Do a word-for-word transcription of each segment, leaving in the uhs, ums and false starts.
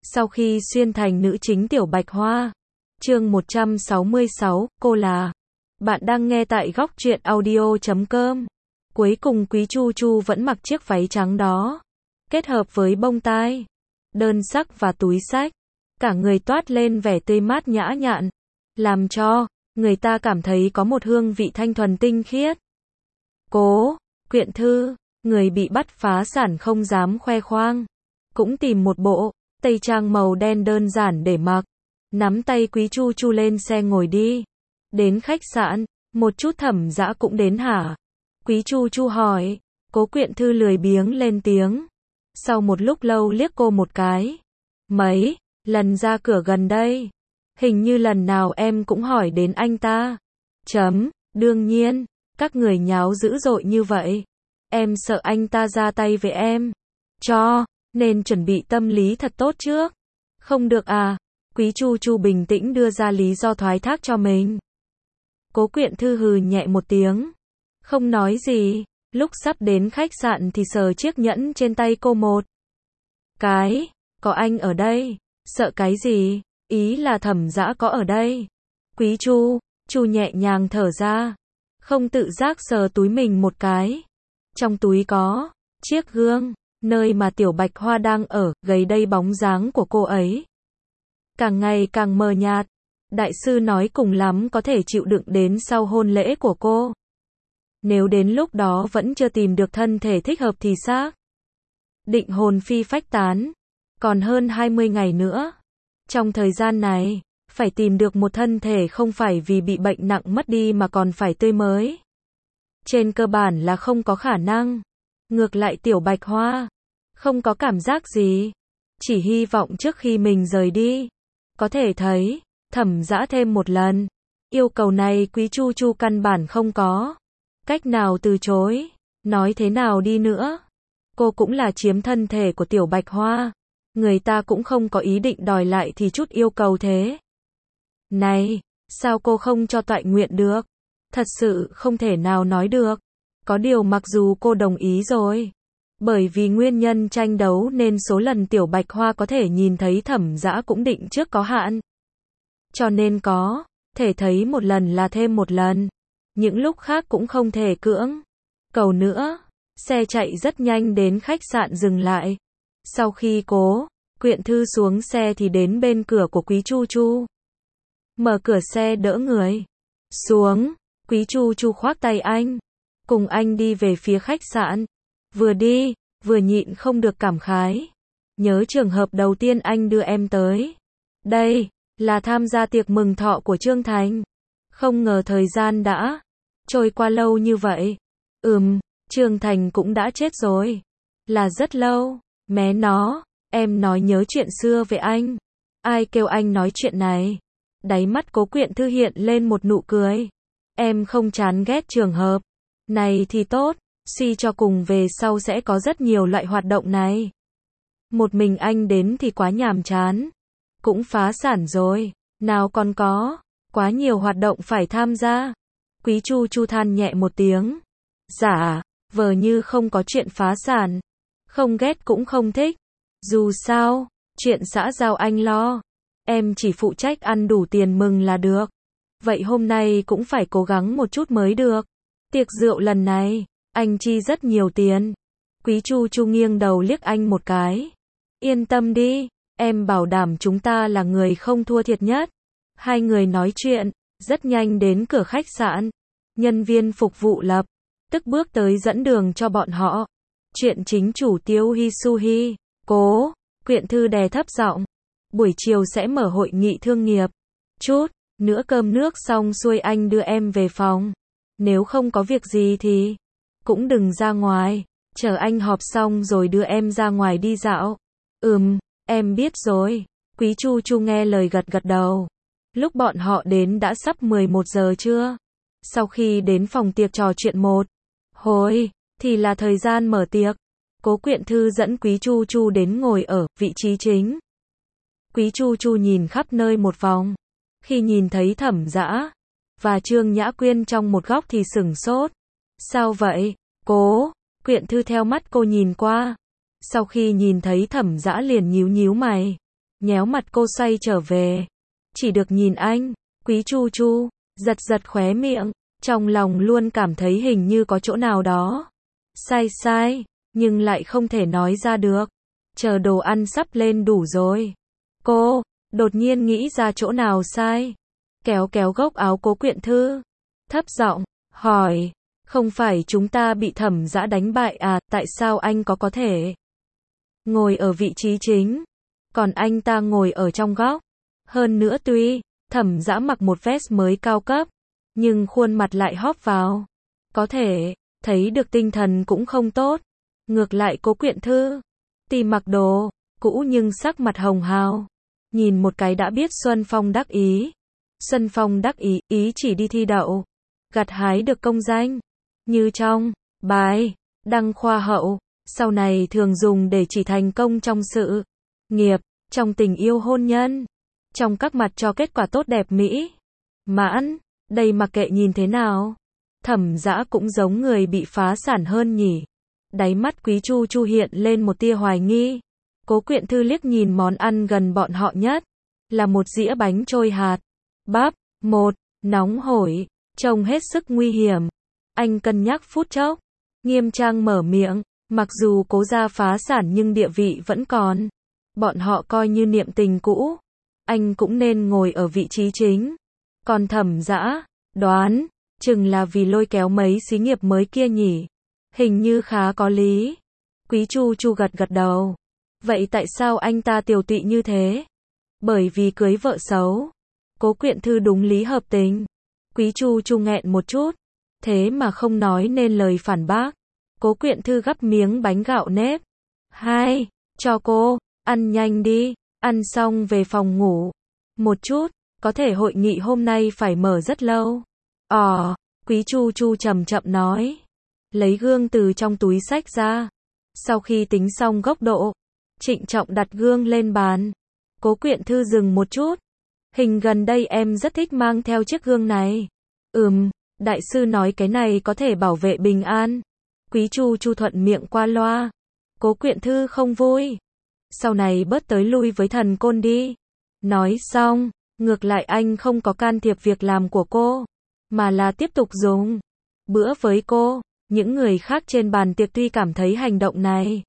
Sau khi xuyên thành nữ chính Tiểu Bạch Hoa. Chương một trăm sáu mươi sáu, cô là. Bạn đang nghe tại góc truyện audio chấm com. Cuối cùng Quý Chu Chu vẫn mặc chiếc váy trắng đó, kết hợp với bông tai, đơn sắc và túi xách, cả người toát lên vẻ tươi mát nhã nhặn, làm cho người ta cảm thấy có một hương vị thanh thuần tinh khiết. Cố Quyện Thư, người bị bắt phá sản không dám khoe khoang, cũng tìm một bộ tây trang màu đen đơn giản để mặc, nắm tay Quý Chu Chu lên xe ngồi đi. Đến khách sạn, một chút Thẩm Dã cũng đến hả? Quý Chu Chu hỏi. Cố Quyện Thư lười biếng lên tiếng. Sau một lúc lâu liếc cô một cái. Mấy lần ra cửa gần đây, hình như lần nào em cũng hỏi đến anh ta. Chấm, đương nhiên, các người nháo dữ dội như vậy, em sợ anh ta ra tay với em, cho nên chuẩn bị tâm lý thật tốt trước. Không được à? Quý Chu Chu bình tĩnh đưa ra lý do thoái thác cho mình. Cố Quyện Thư hừ nhẹ một tiếng, không nói gì. Lúc sắp đến khách sạn thì sờ chiếc nhẫn trên tay cô một cái. Có anh ở đây, sợ cái gì? Ý là Thẩm Dã có ở đây. Quý Chu Chu nhẹ nhàng thở ra, không tự giác sờ túi mình một cái. Trong túi có chiếc gương, nơi mà Tiểu Bạch Hoa đang ở. Gầy đây bóng dáng của cô ấy càng ngày càng mờ nhạt. Đại sư nói cùng lắm có thể chịu đựng đến sau hôn lễ của cô. Nếu đến lúc đó vẫn chưa tìm được thân thể thích hợp thì xác định hồn phi phách tán. Còn hơn hai mươi ngày nữa. Trong thời gian này, phải tìm được một thân thể không phải vì bị bệnh nặng mất đi mà còn phải tươi mới. Trên cơ bản là không có khả năng. Ngược lại Tiểu Bạch Hoa không có cảm giác gì, chỉ hy vọng trước khi mình rời đi, có thể thấy Thẩm Dã thêm một lần. Yêu cầu này Quý Chu Chu căn bản không có cách nào từ chối. Nói thế nào đi nữa, cô cũng là chiếm thân thể của Tiểu Bạch Hoa, người ta cũng không có ý định đòi lại thì chút yêu cầu thế này, sao cô không cho toại nguyện được? Thật sự không thể nào nói được. Có điều mặc dù cô đồng ý rồi, bởi vì nguyên nhân tranh đấu nên số lần Tiểu Bạch Hoa có thể nhìn thấy Thẩm Dã cũng định trước có hạn. Cho nên có thể thấy một lần là thêm một lần. Những lúc khác cũng không thể cưỡng cầu nữa. Xe chạy rất nhanh đến khách sạn dừng lại. Sau khi Cố Quyện Thư xuống xe thì đến bên cửa của Quý Chu Chu. Mở cửa xe đỡ người xuống. Quý Chu Chu khoác tay anh, cùng anh đi về phía khách sạn. Vừa đi, vừa nhịn không được cảm khái. Nhớ trường hợp đầu tiên anh đưa em tới đây, là tham gia tiệc mừng thọ của Trương Thành. Không ngờ thời gian đã trôi qua lâu như vậy. Ừm, Trương Thành cũng đã chết rồi. Là rất lâu. Mé nó, em nói nhớ chuyện xưa về anh. Ai kêu anh nói chuyện này? Đáy mắt Cố Quyện Thư hiện lên một nụ cười. Em không chán ghét trường hợp này thì tốt. Suy cho cùng về sau sẽ có rất nhiều loại hoạt động này. Một mình anh đến thì quá nhàm chán. Cũng phá sản rồi, nào còn có quá nhiều hoạt động phải tham gia. Quý Chu Chu than nhẹ một tiếng. Dạ, vờ như không có chuyện phá sản. Không ghét cũng không thích. Dù sao, chuyện xã giao anh lo. Em chỉ phụ trách ăn đủ tiền mừng là được. Vậy hôm nay cũng phải cố gắng một chút mới được. Tiệc rượu lần này, anh chi rất nhiều tiền. Quý Chu Chu nghiêng đầu liếc anh một cái. Yên tâm đi, em bảo đảm chúng ta là người không thua thiệt nhất. Hai người nói chuyện, rất nhanh đến cửa khách sạn. Nhân viên phục vụ lập tức bước tới dẫn đường cho bọn họ. Chuyện chính chủ Tiêu Hi Su Hi. Cố Quyện Thư đè thấp giọng. Buổi chiều sẽ mở hội nghị thương nghiệp. Chút nữa cơm nước xong xuôi anh đưa em về phòng. Nếu không có việc gì thì cũng đừng ra ngoài. Chờ anh họp xong rồi đưa em ra ngoài đi dạo. Ừm, em biết rồi. Quý Chu Chu nghe lời gật gật đầu. Lúc bọn họ đến đã sắp mười một giờ trưa. Sau khi đến phòng tiệc trò chuyện một hồi, thì là thời gian mở tiệc. Cố Quyện Thư dẫn Quý Chu Chu đến ngồi ở vị trí chính. Quý Chu Chu nhìn khắp nơi một vòng. Khi nhìn thấy Thẩm Dã và Trương Nhã Quyên trong một góc thì sửng sốt. Sao vậy? Cố Quyện Thư theo mắt cô nhìn qua. Sau khi nhìn thấy Thẩm Dã liền nhíu nhíu mày. nhéo mặt cô xoay trở về. Chỉ được nhìn anh, Quý Chu Chu, giật giật khóe miệng, trong lòng luôn cảm thấy hình như có chỗ nào đó sai sai, nhưng lại không thể nói ra được. Chờ đồ ăn sắp lên đủ rồi. Cô, đột nhiên nghĩ ra chỗ nào sai. Kéo kéo góc áo Cố Quyện Thư. Thấp giọng, hỏi, không phải chúng ta bị Thẩm Dã đánh bại à, tại sao anh có có thể ngồi ở vị trí chính, còn anh ta ngồi ở trong góc. Hơn nữa tuy Thẩm Dã mặc một vest mới cao cấp, nhưng khuôn mặt lại hóp vào. Có thể thấy được tinh thần cũng không tốt. Ngược lại Cố Quyện Thư, tuy mặc đồ cũ nhưng sắc mặt hồng hào. Nhìn một cái đã biết Xuân Phong đắc ý. Xuân Phong đắc ý, ý chỉ đi thi đậu, gặt hái được công danh. Như trong bài đăng khoa hậu, sau này thường dùng để chỉ thành công trong sự nghiệp, trong tình yêu hôn nhân, trong các mặt cho kết quả tốt đẹp mỹ mãn. Đây mặc kệ nhìn thế nào, Thẩm Dã cũng giống người bị phá sản hơn nhỉ. Đáy mắt Quý Chu Chu hiện lên một tia hoài nghi. Cố Quyện Thư liếc nhìn món ăn gần bọn họ nhất, là một dĩa bánh trôi hạt bắp, một, nóng hổi, trông hết sức nguy hiểm. Anh cân nhắc phút chốc, nghiêm trang mở miệng, mặc dù Cố gia phá sản nhưng địa vị vẫn còn. Bọn họ coi như niệm tình cũ, anh cũng nên ngồi ở vị trí chính. Còn Thẩm Dã, đoán, chừng là vì lôi kéo mấy xí nghiệp mới kia nhỉ. Hình như khá có lý. Quý Chu Chu gật gật đầu. Vậy tại sao anh ta tiều tụy như thế? Bởi vì cưới vợ xấu. Cố Quyện Thư đúng lý hợp tình. Quý Chu Chu nghẹn một chút, thế mà không nói nên lời phản bác. Cố Quyện Thư gắp miếng bánh gạo nếp. Hai, cho cô, ăn nhanh đi, ăn xong về phòng ngủ. Một chút, có thể hội nghị hôm nay phải mở rất lâu. Ờ, Quý Chu Chu chậm chậm nói. Lấy gương từ trong túi xách ra. Sau khi tính xong góc độ, trịnh trọng đặt gương lên bàn. Cố Quyện Thư dừng một chút. Hình gần đây em rất thích mang theo chiếc gương này. Ừm, đại sư nói cái này có thể bảo vệ bình an. Quý Chu Chu thuận miệng qua loa. Cố Quyện Thư không vui. Sau này bớt tới lui với thần côn đi. Nói xong, ngược lại anh không có can thiệp việc làm của cô, mà là tiếp tục dùng bữa với cô. Những người khác trên bàn tiệc tuy cảm thấy hành động này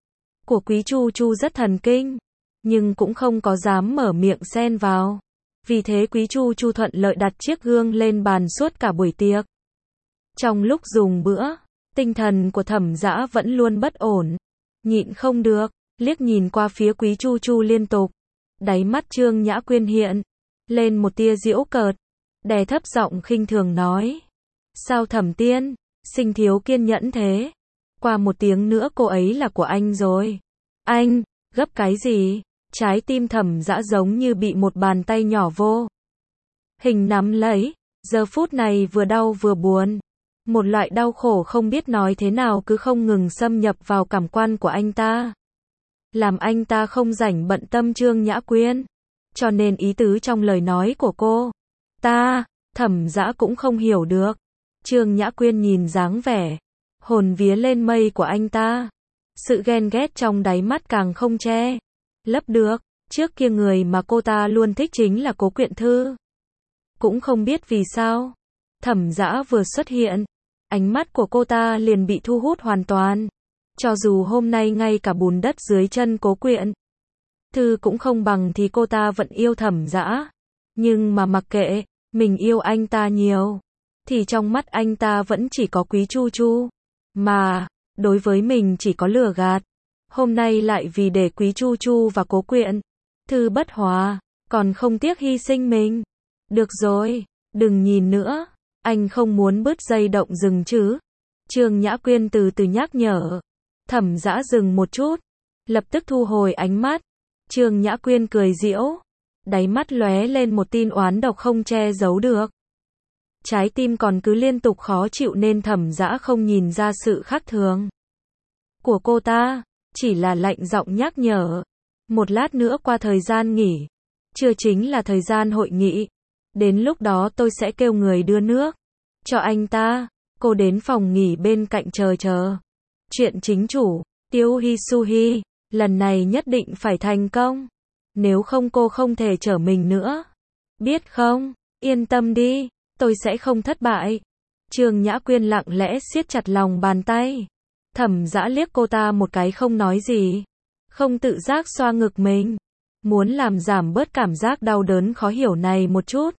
của Quý Chu Chu rất thần kinh, nhưng cũng không có dám mở miệng xen vào. Vì thế Quý Chu Chu thuận lợi đặt chiếc gương lên bàn suốt cả buổi tiệc. Trong lúc dùng bữa, tinh thần của Thẩm Dã vẫn luôn bất ổn. Nhịn không được, liếc nhìn qua phía Quý Chu Chu liên tục. Đáy mắt Trương Nhã Quyên hiện lên một tia giễu cợt, đè thấp giọng khinh thường nói. Sao Thẩm Tiên, sinh thiếu kiên nhẫn thế? Qua một tiếng nữa cô ấy là của anh rồi. Anh, gấp cái gì? Trái tim Thẩm Dã giống như bị một bàn tay nhỏ vô hình nắm lấy, giờ phút này vừa đau vừa buồn. Một loại đau khổ không biết nói thế nào cứ không ngừng xâm nhập vào cảm quan của anh ta. Làm anh ta không rảnh bận tâm Trương Nhã Quyên. Cho nên ý tứ trong lời nói của cô ta, Thẩm Dã cũng không hiểu được. Trương Nhã Quyên nhìn dáng vẻ hồn vía lên mây của anh ta, sự ghen ghét trong đáy mắt càng không che lấp được. Trước kia người mà cô ta luôn thích chính là Cố Quyện Thư. Cũng không biết vì sao, Thẩm Dã vừa xuất hiện, ánh mắt của cô ta liền bị thu hút hoàn toàn. Cho dù hôm nay ngay cả bùn đất dưới chân Cố Quyện Thư cũng không bằng thì cô ta vẫn yêu Thẩm Dã. Nhưng mà mặc kệ, mình yêu anh ta nhiều, thì trong mắt anh ta vẫn chỉ có Quý Chu Chu. Mà, đối với mình chỉ có lừa gạt. Hôm nay lại vì để Quý Chu Chu và Cố Quyện Thư bất hòa, còn không tiếc hy sinh mình. Được rồi, đừng nhìn nữa, anh không muốn bứt dây động rừng chứ. Trương Nhã Quyên từ từ nhắc nhở. Thẩm Dã dừng một chút, lập tức thu hồi ánh mắt. Trương Nhã Quyên cười giễu, đáy mắt lóe lên một tia oán độc không che giấu được. Trái tim còn cứ liên tục khó chịu nên Thẩm Dã không nhìn ra sự khác thường của cô ta, chỉ là lạnh giọng nhắc nhở. Một lát nữa qua thời gian nghỉ, trưa chính là thời gian hội nghị. Đến lúc đó tôi sẽ kêu người đưa nước cho anh ta. Cô đến phòng nghỉ bên cạnh chờ chờ. Chuyện chính chủ, Tiêu Hi Su Hi, lần này nhất định phải thành công. nếu không cô không thể chở mình nữa. Biết không, yên tâm đi, tôi sẽ không thất bại. Trương Nhã Quyên lặng lẽ siết chặt lòng bàn tay. Thẩm Dã liếc cô ta một cái không nói gì. Không tự giác xoa ngực mình. Muốn làm giảm bớt cảm giác đau đớn khó hiểu này một chút.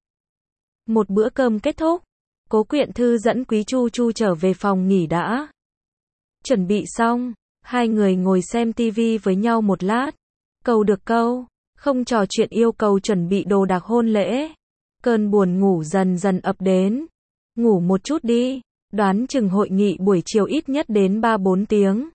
Một bữa cơm kết thúc. Cố Quyện Thư dẫn Quý Chu Chu trở về phòng nghỉ đã. Chuẩn bị xong, hai người ngồi xem tivi với nhau một lát. Câu được câu, không trò chuyện yêu cầu chuẩn bị đồ đạc hôn lễ. Cơn buồn ngủ dần dần ập đến. Ngủ một chút đi, đoán chừng hội nghị buổi chiều ít nhất đến ba bốn tiếng.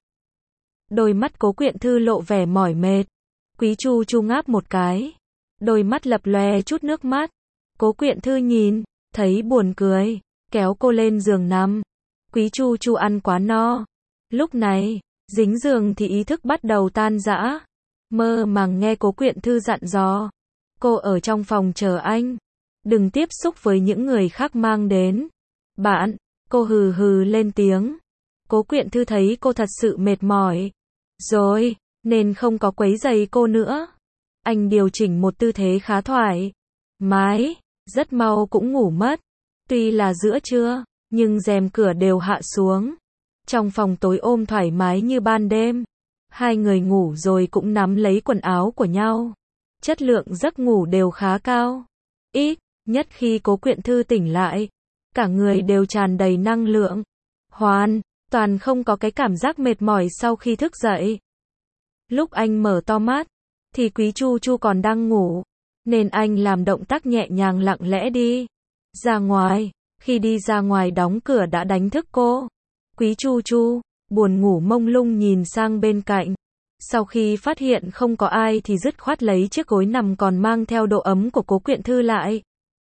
Đôi mắt Cố Quyện Thư lộ vẻ mỏi mệt. Quý Chu Chu ngáp một cái. Đôi mắt lập lòe chút nước mắt. Cố Quyện Thư nhìn, thấy buồn cười, kéo cô lên giường nằm. Quý Chu Chu ăn quá no. Lúc này, dính giường thì ý thức bắt đầu tan rã. Mơ màng nghe Cố Quyện Thư dặn dò. Cô ở trong phòng chờ anh. Đừng tiếp xúc với những người khác mang đến. Bạn, cô hừ hừ lên tiếng. Cố Quyện Thư thấy cô thật sự mệt mỏi. Rồi, nên không có quấy rầy cô nữa. Anh điều chỉnh một tư thế khá thoải mái, rất mau cũng ngủ mất. Tuy là giữa trưa, nhưng rèm cửa đều hạ xuống. Trong phòng tối ôm thoải mái như ban đêm. Hai người ngủ rồi cũng nắm lấy quần áo của nhau. Chất lượng giấc ngủ đều khá cao. Ít nhất khi Cố Quyện Thư tỉnh lại, cả người đều tràn đầy năng lượng. Hoàn toàn không có cái cảm giác mệt mỏi sau khi thức dậy. Lúc anh mở to mắt, thì Quý Chu Chu còn đang ngủ, nên anh làm động tác nhẹ nhàng lặng lẽ đi ra ngoài. Khi đi ra ngoài đóng cửa đã đánh thức cô. Quý Chu Chu, buồn ngủ mông lung nhìn sang bên cạnh. Sau khi phát hiện không có ai thì dứt khoát lấy chiếc gối nằm còn mang theo độ ấm của Cố Quyện Thư lại.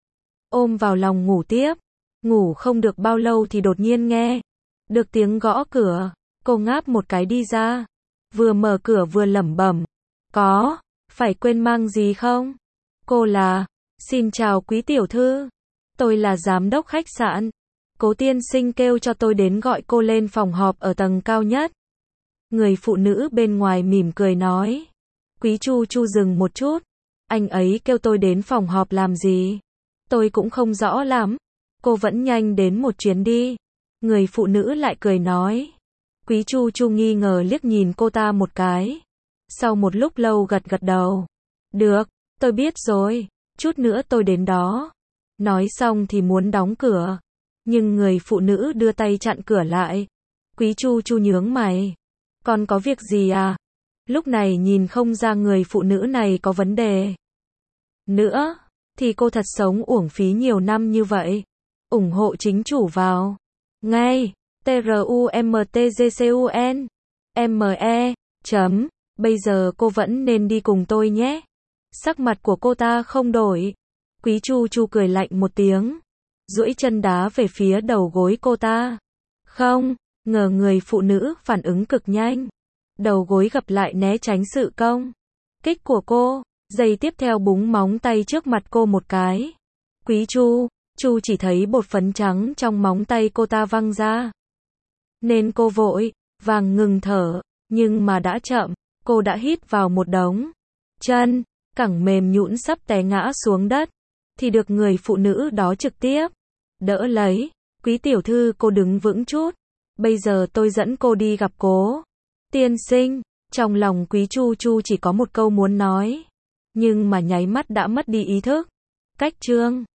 Ôm vào lòng ngủ tiếp. Ngủ không được bao lâu thì đột nhiên nghe được tiếng gõ cửa. Cô ngáp một cái đi ra. Vừa mở cửa vừa lẩm bẩm. Có, phải quên mang gì không? Cô là, xin chào Quý tiểu thư. Tôi là giám đốc khách sạn. Cố tiên sinh kêu cho tôi đến gọi cô lên phòng họp ở tầng cao nhất. Người phụ nữ bên ngoài mỉm cười nói. Quý Chu Chu dừng một chút. Anh ấy kêu tôi đến phòng họp làm gì? Tôi cũng không rõ lắm. Cô vẫn nhanh đến một chuyến đi. Người phụ nữ lại cười nói. Quý Chu Chu nghi ngờ liếc nhìn cô ta một cái. Sau một lúc lâu gật gật đầu. Được, tôi biết rồi. Chút nữa tôi đến đó. Nói xong thì muốn đóng cửa. Nhưng người phụ nữ đưa tay chặn cửa lại. Quý Chu Chu nhướng mày. Còn có việc gì à? Lúc này nhìn không ra người phụ nữ này có vấn đề. Nữa, thì cô thật sống uổng phí nhiều năm như vậy. Ủng hộ chính chủ vào. Ngay. T R U M T G C U N. M E. Chấm. Bây giờ cô vẫn nên đi cùng tôi nhé. Sắc mặt của cô ta không đổi. Quý Chu Chu cười lạnh một tiếng. Duỗi chân đá về phía đầu gối cô ta. Không, ngờ người phụ nữ phản ứng cực nhanh. Đầu gối gập lại né tránh sự công kích của cô. Giây tiếp theo búng móng tay trước mặt cô một cái. Quý Chu Chu chỉ thấy bột phấn trắng trong móng tay cô ta văng ra. Nên cô vội vàng ngừng thở. Nhưng mà đã chậm. Cô đã hít vào một đống chân, cẳng mềm nhũn sắp té ngã xuống đất. Thì được người phụ nữ đó trực tiếp đỡ lấy. Quý tiểu thư cô đứng vững chút. Bây giờ tôi dẫn cô đi gặp Cố tiên sinh. Trong lòng Quý Chu Chu chỉ có một câu muốn nói. Nhưng mà nháy mắt đã mất đi ý thức. Cách chương